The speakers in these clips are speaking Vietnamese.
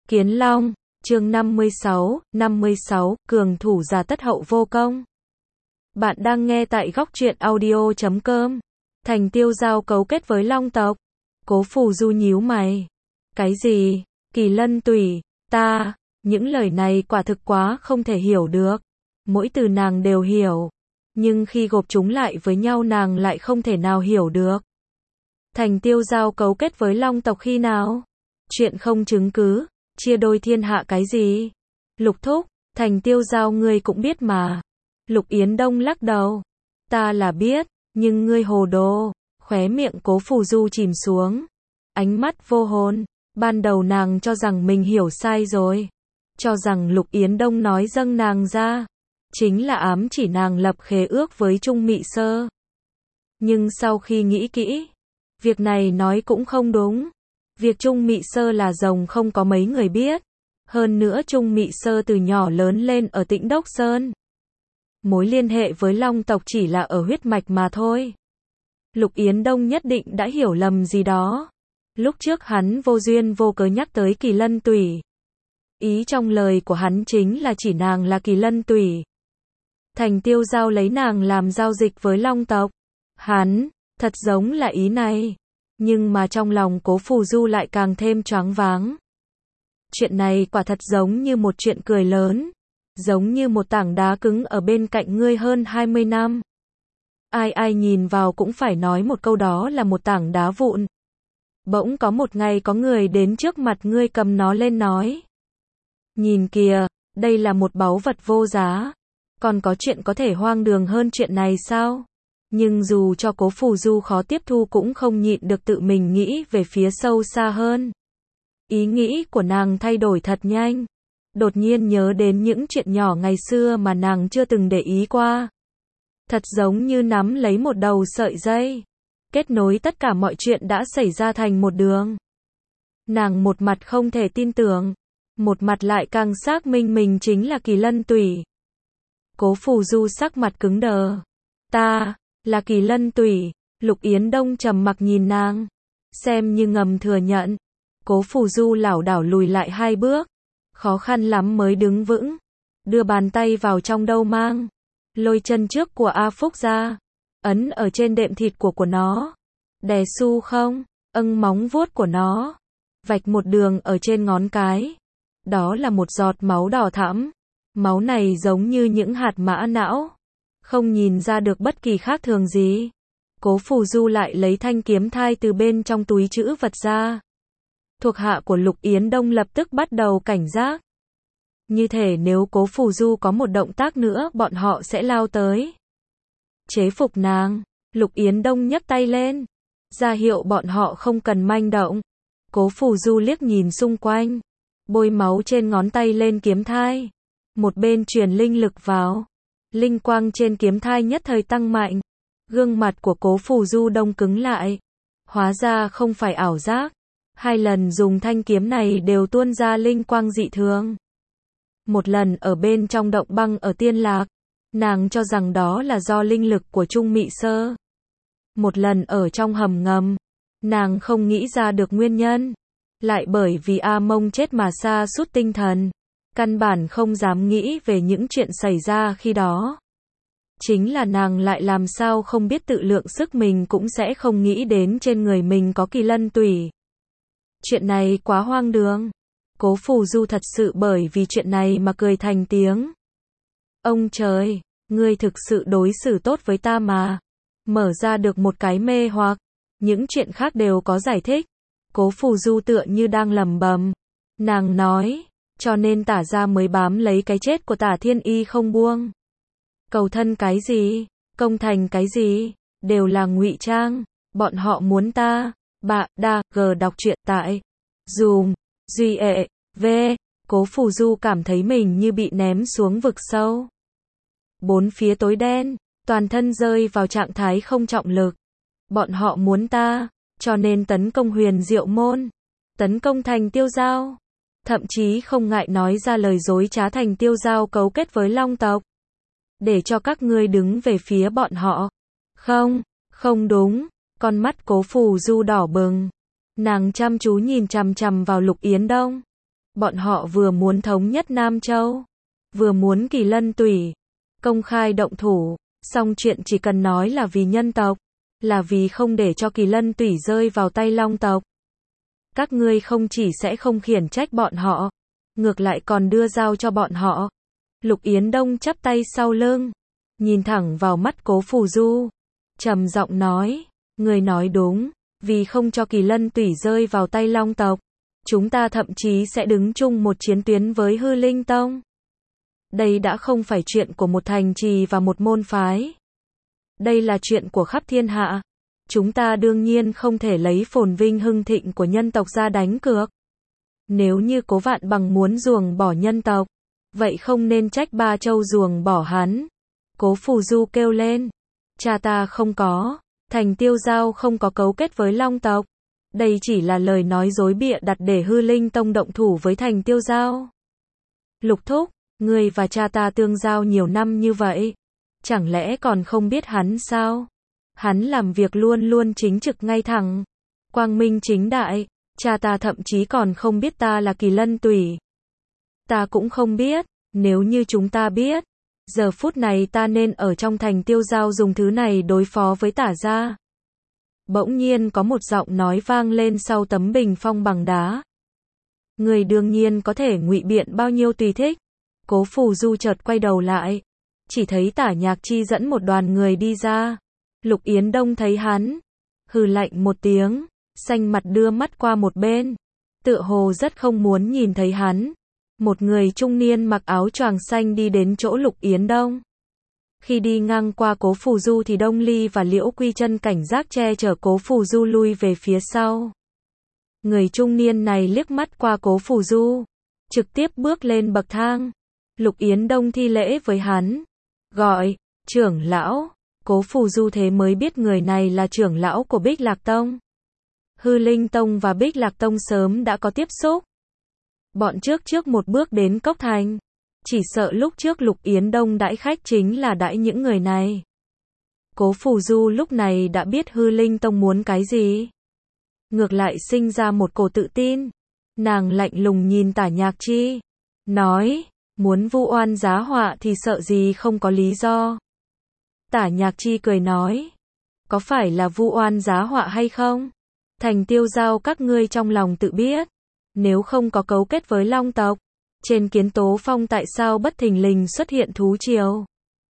Kiến Long, chương 56, cường thủ giả tất hậu vô công. Bạn đang nghe tại góc truyện audio.com. Thành Tiêu Giao cấu kết với Long tộc. Cố Phù Du nhíu mày. Cái gì? Kỳ Lân Tủy, ta, những lời này quả thực quá không thể hiểu được. Mỗi từ nàng đều hiểu, nhưng khi gộp chúng lại với nhau nàng lại không thể nào hiểu được. Thành Tiêu Giao cấu kết với Long tộc khi nào? Chuyện không chứng cứ, chia đôi thiên hạ cái gì? Lục thúc, Thành Tiêu Giao ngươi cũng biết mà. Lục Yến Đông lắc đầu. Ta là biết, nhưng ngươi hồ đồ. Khóe miệng Cố Phù Du chìm xuống. Ánh mắt vô hồn. Ban đầu nàng cho rằng mình hiểu sai rồi. Cho rằng Lục Yến Đông nói dâng nàng ra chính là ám chỉ nàng lập khế ước với Trung Mị Sơ. Nhưng sau khi nghĩ kỹ, việc này nói cũng không đúng. Việc Trung Mị Sơ là rồng không có mấy người biết. Hơn nữa Trung Mị Sơ từ nhỏ lớn lên ở Tĩnh Đốc Sơn. Mối liên hệ với Long tộc chỉ là ở huyết mạch mà thôi. Lục Yến Đông nhất định đã hiểu lầm gì đó. Lúc trước hắn vô duyên vô cớ nhắc tới Kỳ Lân Tủy. Ý trong lời của hắn chính là chỉ nàng là Kỳ Lân Tủy. Thành Tiêu Giao lấy nàng làm giao dịch với Long tộc. Hắn, thật giống là ý này. Nhưng mà trong lòng Cố Phù Du lại càng thêm choáng váng. Chuyện này quả thật giống như một chuyện cười lớn. Giống như một tảng đá cứng ở bên cạnh ngươi hơn 20 năm. Ai nhìn vào cũng phải nói một câu đó là một tảng đá vụn. Bỗng có một ngày có người đến trước mặt ngươi cầm nó lên nói. Nhìn kìa, đây là một báu vật vô giá. Còn có chuyện có thể hoang đường hơn chuyện này sao? Nhưng dù cho Cố Phù Du khó tiếp thu cũng không nhịn được tự mình nghĩ về phía sâu xa hơn. Ý nghĩ của nàng thay đổi thật nhanh. Đột nhiên nhớ đến những chuyện nhỏ ngày xưa mà nàng chưa từng để ý qua. Thật giống như nắm lấy một đầu sợi dây. Kết nối tất cả mọi chuyện đã xảy ra thành một đường. Nàng một mặt không thể tin tưởng. Một mặt lại càng xác minh mình chính là Kỳ Lân Tủy. Cố Phù Du sắc mặt cứng đờ. Ta, là Kỳ Lân Tủy. Lục Yến Đông trầm mặc nhìn nàng. Xem như ngầm thừa nhận. Cố Phù Du lảo đảo lùi lại 2 bước. Khó khăn lắm mới đứng vững. Đưa bàn tay vào trong đâu mang. Lôi chân trước của A Phúc ra. Ấn ở trên đệm thịt của nó. Đè su không, móng vuốt của nó. Vạch một đường ở trên ngón cái. Đó là một giọt máu đỏ thẫm. Máu này giống như những hạt mã não. Không nhìn ra được bất kỳ khác thường gì. Cố Phù Du lại lấy thanh kiếm thai từ bên trong túi trữ vật ra. Thuộc hạ của Lục Yến Đông lập tức bắt đầu cảnh giác. Như thể nếu Cố Phù Du có một động tác nữa bọn họ sẽ lao tới. Chế phục nàng. Lục Yến Đông nhấc tay lên. Ra hiệu bọn họ không cần manh động. Cố Phù Du liếc nhìn xung quanh. Bôi máu trên ngón tay lên kiếm thai. Một bên truyền linh lực vào. Linh quang trên kiếm thai nhất thời tăng mạnh. Gương mặt của Cố Phù Du đông cứng lại. Hóa ra không phải ảo giác. 2 lần dùng thanh kiếm này đều tuôn ra linh quang dị thường. Một lần ở bên trong động băng ở Tiên Lạc. Nàng cho rằng đó là do linh lực của Trung Mị Sơ. Một lần ở trong hầm ngầm. Nàng không nghĩ ra được nguyên nhân. Lại bởi vì A Mông chết mà sa sút tinh thần. Căn bản không dám nghĩ về những chuyện xảy ra khi đó. Chính là nàng lại làm sao không biết tự lượng sức mình cũng sẽ không nghĩ đến trên người mình có Kỳ Lân Tủy. Chuyện này quá hoang đường. Cố Phù Du thật sự bởi vì chuyện này mà cười thành tiếng. Ông trời, ngươi thực sự đối xử tốt với ta mà. Mở ra được một cái mê hoặc. Những chuyện khác đều có giải thích. Cố Phù Du tựa như đang lẩm bẩm. Nàng nói, cho nên Tả gia mới bám lấy cái chết của Tả Thiên Y không buông. Cầu thân cái gì, công thành cái gì, đều là ngụy trang. Bọn họ muốn ta. Đọc truyện tại Zoom, Duy ệ, V. Cố Phù Du cảm thấy mình như bị ném xuống vực sâu. 4 phía tối đen, toàn thân rơi vào trạng thái không trọng lực. Bọn họ muốn ta, cho nên tấn công Huyền Diệu Môn, tấn công Thành Tiêu Giao. Thậm chí không ngại nói ra lời dối trá Thành Tiêu Giao cấu kết với Long tộc. Để cho các ngươi đứng về phía bọn họ. Không đúng. Con mắt Cố Phù Du đỏ bừng. Nàng chăm chú nhìn chằm chằm vào Lục Yến Đông. Bọn họ vừa muốn thống nhất Nam Châu, vừa muốn Kỳ Lân Tủy công khai động thủ, song chuyện chỉ cần nói là vì nhân tộc, là vì không để cho Kỳ Lân Tủy rơi vào tay Long tộc. Các ngươi không chỉ sẽ không khiển trách bọn họ, ngược lại còn đưa dao cho bọn họ. Lục Yến Đông chắp tay sau lưng, nhìn thẳng vào mắt Cố Phù Du, trầm giọng nói, người nói đúng, vì không cho Kỳ Lân Tủy rơi vào tay Long tộc, chúng ta thậm chí sẽ đứng chung một chiến tuyến với Hư Linh Tông. Đây đã không phải chuyện của một thành trì và một môn phái. Đây là chuyện của khắp thiên hạ. Chúng ta đương nhiên không thể lấy phồn vinh hưng thịnh của nhân tộc ra đánh cược. Nếu như Cố Vạn Bằng muốn ruồng bỏ nhân tộc, vậy không nên trách Ba Châu ruồng bỏ hắn. Cố Phù Du kêu lên, cha ta không có, Thành Tiêu Giao không có cấu kết với Long tộc. Đây chỉ là lời nói dối bịa đặt để Hư Linh Tông động thủ với Thành Tiêu Giao. Lục thúc, ngươi và cha ta tương giao nhiều năm như vậy, chẳng lẽ còn không biết hắn sao? Hắn làm việc luôn luôn chính trực ngay thẳng, quang minh chính đại, cha ta thậm chí còn không biết ta là Kỳ Lân Tủy. Ta cũng không biết, nếu như chúng ta biết, giờ phút này ta nên ở trong Thành Tiêu Giao dùng thứ này đối phó với Tả gia. Bỗng nhiên có một giọng nói vang lên sau tấm bình phong bằng đá. Người đương nhiên có thể ngụy biện bao nhiêu tùy thích. Cố Phù Du chợt quay đầu lại, chỉ thấy Tả Nhạc Chi dẫn một đoàn người đi ra. Lục Yến Đông thấy hắn, hừ lạnh một tiếng, xanh mặt đưa mắt qua một bên, tựa hồ rất không muốn nhìn thấy hắn. Một người trung niên mặc áo choàng xanh đi đến chỗ Lục Yến Đông. Khi đi ngang qua Cố Phù Du thì Đông Ly và Liễu Quy Chân cảnh giác che chở Cố Phù Du lui về phía sau. Người trung niên này liếc mắt qua Cố Phù Du, trực tiếp bước lên bậc thang. Lục Yến Đông thi lễ với hắn, gọi, trưởng lão. Cố Phù Du thế mới biết người này là trưởng lão của Bích Lạc Tông. Hư Linh Tông và Bích Lạc Tông sớm đã có tiếp xúc. Bọn trước một bước đến Cốc Thành. Chỉ sợ lúc trước Lục Yến Đông đãi khách chính là đãi những người này. Cố Phù Du lúc này đã biết Hư Linh Tông muốn cái gì. Ngược lại sinh ra một cổ tự tin. Nàng lạnh lùng nhìn Tả Nhạc Chi, nói, muốn vu oan giá họa thì sợ gì không có lý do. Tả Nhạc Chi cười nói, có phải là vu oan giá họa hay không? Thành Tiêu Giao các ngươi trong lòng tự biết. Nếu không có cấu kết với Long tộc, trên Kiến Tố Phong tại sao bất thình lình xuất hiện thú triều?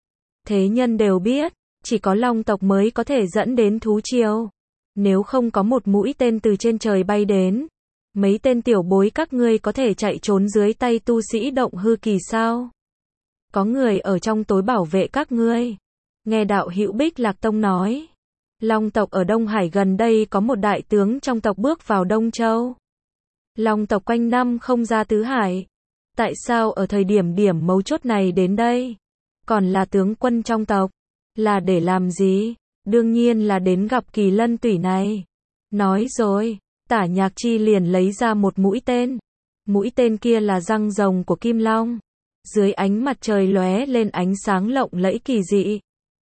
Thế nhân đều biết, chỉ có Long tộc mới có thể dẫn đến thú triều. Nếu không có một mũi tên từ trên trời bay đến, mấy tên tiểu bối các ngươi có thể chạy trốn dưới tay tu sĩ động hư kỳ sao? Có người ở trong tối bảo vệ các ngươi. Nghe đạo hữu Bích Lạc Tông nói, Long tộc ở Đông Hải gần đây có một đại tướng trong tộc bước vào Đông Châu. Long tộc quanh năm không ra Tứ Hải. Tại sao ở thời điểm mấu chốt này đến đây? Còn là tướng quân trong tộc. Là để làm gì? Đương nhiên là đến gặp Kỳ Lân Tủy này. Nói rồi, Tả Nhạc Chi liền lấy ra một mũi tên. Mũi tên kia là răng rồng của Kim Long. Dưới ánh mặt trời lóe lên ánh sáng lộng lẫy kỳ dị.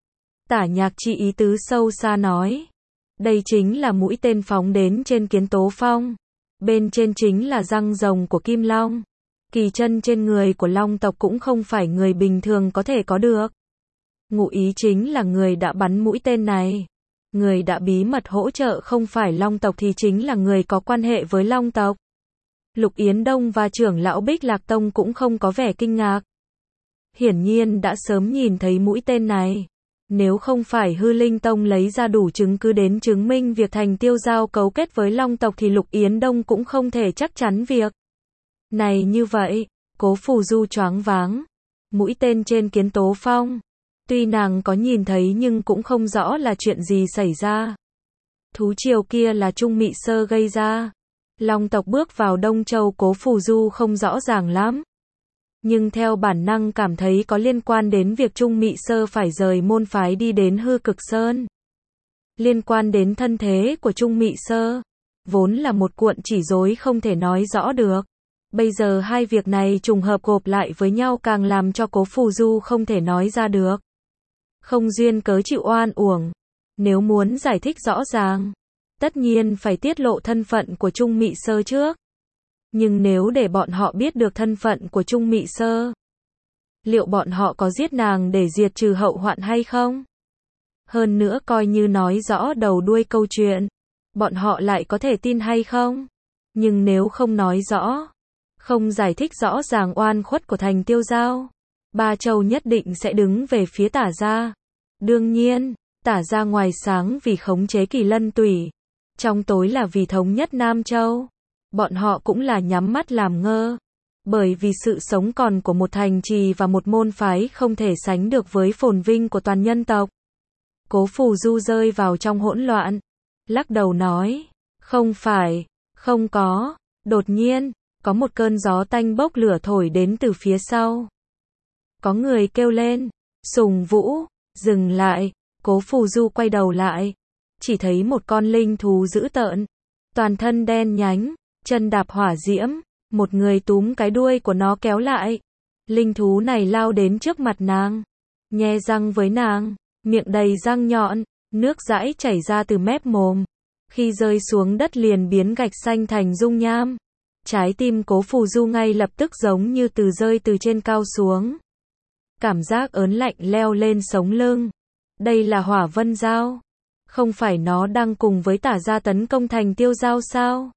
Tả Nhạc Chi ý tứ sâu xa nói, đây chính là mũi tên phóng đến trên Kiến Tố Phong. Bên trên chính là răng rồng của Kim Long. Kỳ chân trên người của Long tộc cũng không phải người bình thường có thể có được. Ngụ ý chính là người đã bắn mũi tên này, người đã bí mật hỗ trợ không phải Long tộc thì chính là người có quan hệ với Long tộc. Lục Yến Đông và trưởng lão Bích Lạc Tông cũng không có vẻ kinh ngạc. Hiển nhiên đã sớm nhìn thấy mũi tên này. Nếu không phải Hư Linh Tông lấy ra đủ chứng cứ đến chứng minh việc Thành Tiêu Giao cấu kết với Long tộc thì Lục Yến Đông cũng không thể chắc chắn việc này như vậy. Cố Phù Du choáng váng. Mũi tên trên Kiến Tố Phong. Tuy nàng có nhìn thấy nhưng cũng không rõ là chuyện gì xảy ra. Thú triều kia là Trung Mị Sơ gây ra. Long tộc bước vào Đông Châu Cố Phù Du không rõ ràng lắm. Nhưng theo bản năng cảm thấy có liên quan đến việc Trung Mị Sơ phải rời môn phái đi đến Hư Cực Sơn. Liên quan đến thân thế của Trung Mị Sơ. Vốn là một cuộn chỉ rối không thể nói rõ được. Bây giờ hai việc này trùng hợp gộp lại với nhau càng làm cho Cố Phù Du không thể nói ra được. Không duyên cớ chịu oan uổng. Nếu muốn giải thích rõ ràng, tất nhiên phải tiết lộ thân phận của Trung Mị Sơ trước. Nhưng nếu để bọn họ biết được thân phận của Trung Mị Sơ, liệu bọn họ có giết nàng để diệt trừ hậu hoạn hay không? Hơn nữa coi như nói rõ đầu đuôi câu chuyện, bọn họ lại có thể tin hay không? Nhưng nếu không nói rõ, không giải thích rõ ràng oan khuất của Thành Tiêu Giao, Ba Châu nhất định sẽ đứng về phía Tả gia. Đương nhiên, Tả gia ngoài sáng vì khống chế Kỳ Lân Tủy, trong tối là vì thống nhất Nam Châu. Bọn họ cũng là nhắm mắt làm ngơ. Bởi vì sự sống còn của một thành trì và một môn phái không thể sánh được với phồn vinh của toàn nhân tộc. Cố Phù Du rơi vào trong hỗn loạn, lắc đầu nói, không phải, không có. Đột nhiên, có một cơn gió tanh bốc lửa thổi đến từ phía sau. Có người kêu lên, Sùng Vũ, dừng lại. Cố Phù Du quay đầu lại, chỉ thấy một con linh thú dữ tợn, toàn thân đen nhánh, chân đạp hỏa diễm, một người túm cái đuôi của nó kéo lại. Linh thú này lao đến trước mặt nàng, nhe răng với nàng, miệng đầy răng nhọn, nước dãi chảy ra từ mép mồm. Khi rơi xuống đất liền biến gạch xanh thành dung nham. Trái tim Cố Phù Du ngay lập tức giống như rơi từ trên cao xuống. Cảm giác ớn lạnh leo lên sống lưng. Đây là Hỏa Vân Dao. Không phải nó đang cùng với Tả gia tấn công Thành Tiêu Giao sao?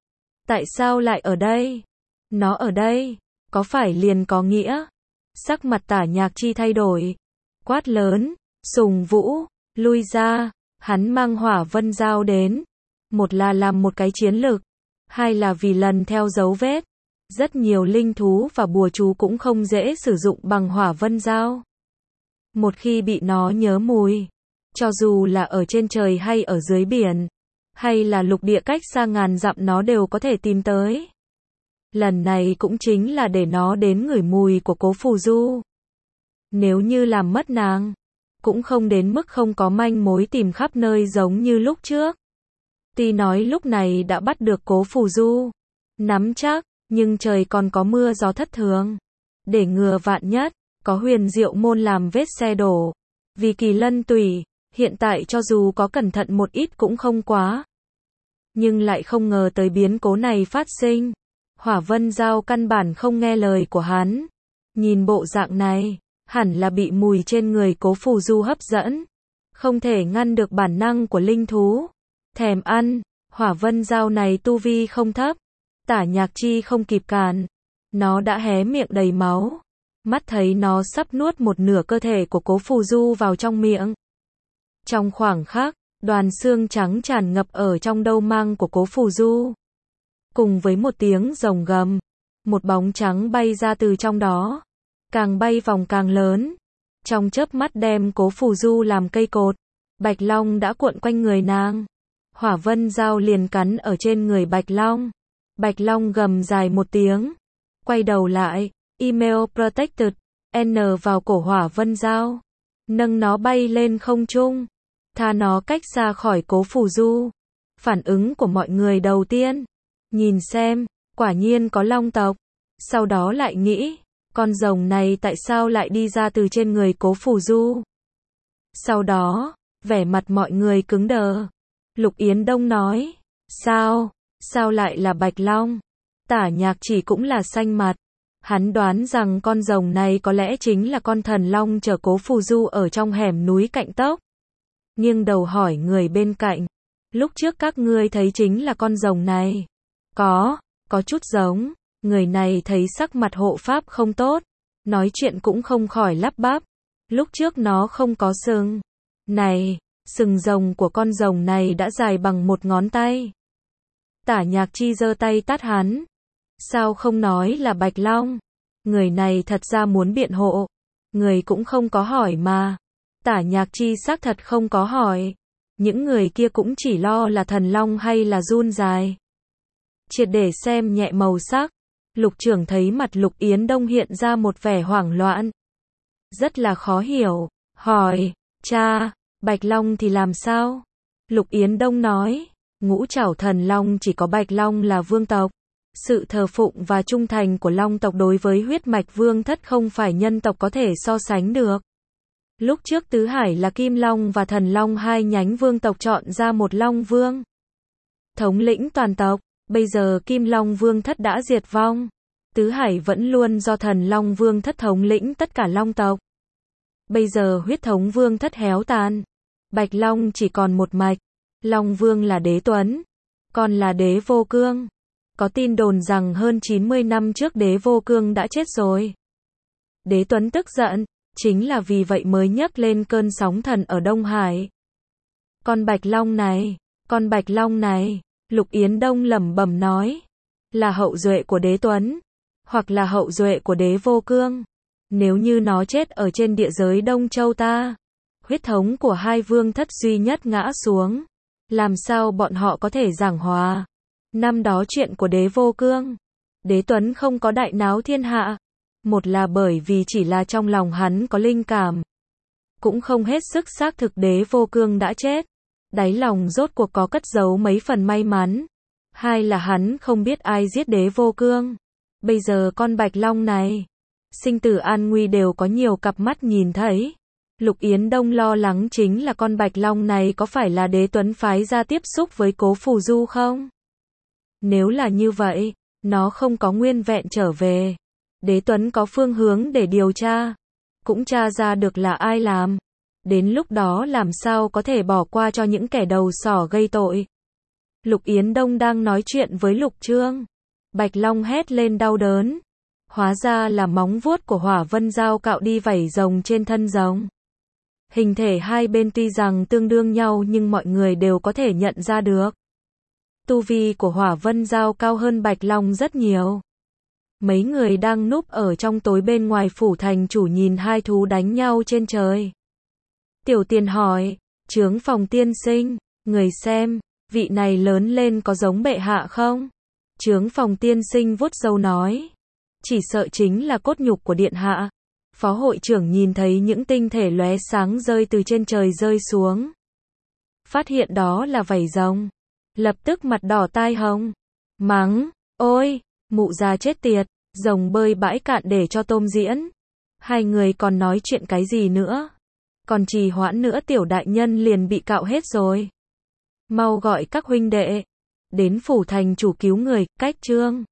Tại sao lại ở đây? Nó ở đây, có phải liền có nghĩa? Sắc mặt Tả Nhạc Chi thay đổi, quát lớn, Sùng Vũ, lui ra. Hắn mang Hỏa Vân Dao đến, một là làm một cái chiến lược, hai là vì lần theo dấu vết. Rất nhiều linh thú và bùa chú cũng không dễ sử dụng bằng Hỏa Vân Dao. Một khi bị nó nhớ mùi, cho dù là ở trên trời hay ở dưới biển, hay là lục địa cách xa ngàn dặm nó đều có thể tìm tới. Lần này cũng chính là để nó đến ngửi mùi của Cố Phù Du. Nếu như làm mất nàng, cũng không đến mức không có manh mối tìm khắp nơi giống như lúc trước. Tuy nói lúc này đã bắt được Cố Phù Du, nắm chắc, nhưng trời còn có mưa gió thất thường. Để ngừa vạn nhất, có Huyền Diệu môn làm vết xe đổ. Vì Kỳ Lân Tủy, hiện tại cho dù có cẩn thận một ít cũng không quá. Nhưng lại không ngờ tới biến cố này phát sinh. Hỏa Vân Dao căn bản không nghe lời của hắn. Nhìn bộ dạng này, hẳn là bị mùi trên người Cố Phù Du hấp dẫn. Không thể ngăn được bản năng của linh thú. Thèm ăn, Hỏa Vân Dao này tu vi không thấp. Tả Nhạc Chi không kịp cản. Nó đã hé miệng đầy máu. Mắt thấy nó sắp nuốt một nửa cơ thể của Cố Phù Du vào trong miệng. Trong khoảng khắc, đoàn xương trắng tràn ngập ở trong đâu mang của Cố Phù Du. Cùng với một tiếng rồng gầm, một bóng trắng bay ra từ trong đó. Càng bay vòng càng lớn. Trong chớp mắt đem Cố Phù Du làm cây cột. Bạch Long đã cuộn quanh người nàng. Hỏa Vân Dao liền cắn ở trên người Bạch Long. Bạch Long gầm dài một tiếng. Quay đầu lại, Email Protected, N vào cổ Hỏa Vân Dao. Nâng nó bay lên không trung. Tha nó cách xa khỏi Cố Phù Du. Phản ứng của mọi người đầu tiên, nhìn xem, quả nhiên có long tộc. Sau đó lại nghĩ, con rồng này tại sao lại đi ra từ trên người Cố Phù Du? Sau đó, vẻ mặt mọi người cứng đờ. Lục Yến Đông nói, sao lại là Bạch Long? Tả Nhạc Chỉ cũng là xanh mặt. Hắn đoán rằng con rồng này có lẽ chính là con thần long chở Cố Phù Du ở trong hẻm núi cạnh tốc. Nghiêng đầu hỏi người bên cạnh, lúc trước các ngươi thấy chính là con rồng này? Có chút giống. Người này thấy sắc mặt hộ pháp không tốt, nói chuyện cũng không khỏi lắp bắp. Lúc trước nó không có sừng. Này, sừng rồng của con rồng này đã dài bằng một ngón tay. Tả Nhạc Chi giơ tay tát hắn. Sao không nói là Bạch Long? Người này thật ra muốn biện hộ. Người cũng không có hỏi mà. Tả Nhạc Chi xác thật không có hỏi. Những người kia cũng chỉ lo là thần long hay là giun dài. Triệt để xem nhẹ màu sắc. Lục trưởng thấy mặt Lục Yến Đông hiện ra một vẻ hoảng loạn. Rất là khó hiểu. Hỏi, cha, Bạch Long thì làm sao? Lục Yến Đông nói, ngũ trảo thần long chỉ có Bạch Long là vương tộc. Sự thờ phụng và trung thành của long tộc đối với huyết mạch vương thất không phải nhân tộc có thể so sánh được. Lúc trước Tứ Hải là Kim Long và Thần Long hai nhánh vương tộc chọn ra một Long Vương. Thống lĩnh toàn tộc, Bây giờ Kim Long Vương thất đã diệt vong. Tứ Hải vẫn luôn do Thần Long Vương thất thống lĩnh tất cả Long tộc. Bây giờ huyết thống Vương thất héo tàn. Bạch Long chỉ còn một mạch. Long Vương là Đế Tuấn, còn là Đế Vô Cương. Có tin đồn rằng hơn 90 năm trước Đế Vô Cương đã chết rồi. Đế Tuấn tức giận, chính là vì vậy mới nhấc lên cơn sóng thần ở Đông Hải. Con Bạch Long này, Lục Yến Đông lẩm bẩm nói, là hậu duệ của Đế Tuấn, hoặc là hậu duệ của Đế Vô Cương. Nếu như nó chết ở trên địa giới Đông Châu ta, huyết thống của hai vương thất duy nhất ngã xuống, làm sao bọn họ có thể giảng hòa? Năm đó chuyện của Đế Vô Cương, Đế Tuấn không có đại náo thiên hạ. Một là bởi vì chỉ là trong lòng hắn có linh cảm, cũng không hết sức xác thực Đế Vô Cương đã chết. Đáy lòng rốt cuộc có cất giấu mấy phần may mắn. Hai là hắn không biết ai giết Đế Vô Cương. Bây giờ con Bạch Long này, sinh tử an nguy đều có nhiều cặp mắt nhìn thấy. Lục Yến Đông lo lắng chính là con Bạch Long này có phải là Đế Tuấn phái ra tiếp xúc với Cố Phù Du không? Nếu là như vậy, nó không có nguyên vẹn trở về. Đế Tuấn có phương hướng để điều tra, cũng tra ra được là ai làm. Đến lúc đó làm sao có thể bỏ qua cho những kẻ đầu sỏ gây tội. Lục Yến Đông đang nói chuyện với Lục Trương. Bạch Long hét lên đau đớn. Hóa ra là móng vuốt của Hỏa Vân Dao cạo đi vảy rồng trên thân rồng. Hình thể hai bên tuy rằng tương đương nhau nhưng mọi người đều có thể nhận ra được. Tu vi của Hỏa Vân Dao cao hơn Bạch Long rất nhiều. Mấy người đang núp ở trong tối bên ngoài phủ thành chủ nhìn hai thú đánh nhau trên trời. Tiểu Tiền hỏi, Chướng Phòng tiên sinh, người xem, vị này lớn lên có giống bệ hạ không? Chướng Phòng tiên sinh vuốt râu nói, chỉ sợ chính là cốt nhục của điện hạ. Phó hội trưởng nhìn thấy những tinh thể lóe sáng rơi từ trên trời rơi xuống. Phát hiện đó là vảy rồng. Lập tức mặt đỏ tai hồng. Mắng, ôi, mụ già chết tiệt, rồng bơi bãi cạn để cho tôm diễn. Hai người còn nói chuyện cái gì nữa? Còn trì hoãn nữa tiểu đại nhân liền bị cạo hết rồi. Mau gọi các huynh đệ đến phủ thành chủ cứu người, cách Trương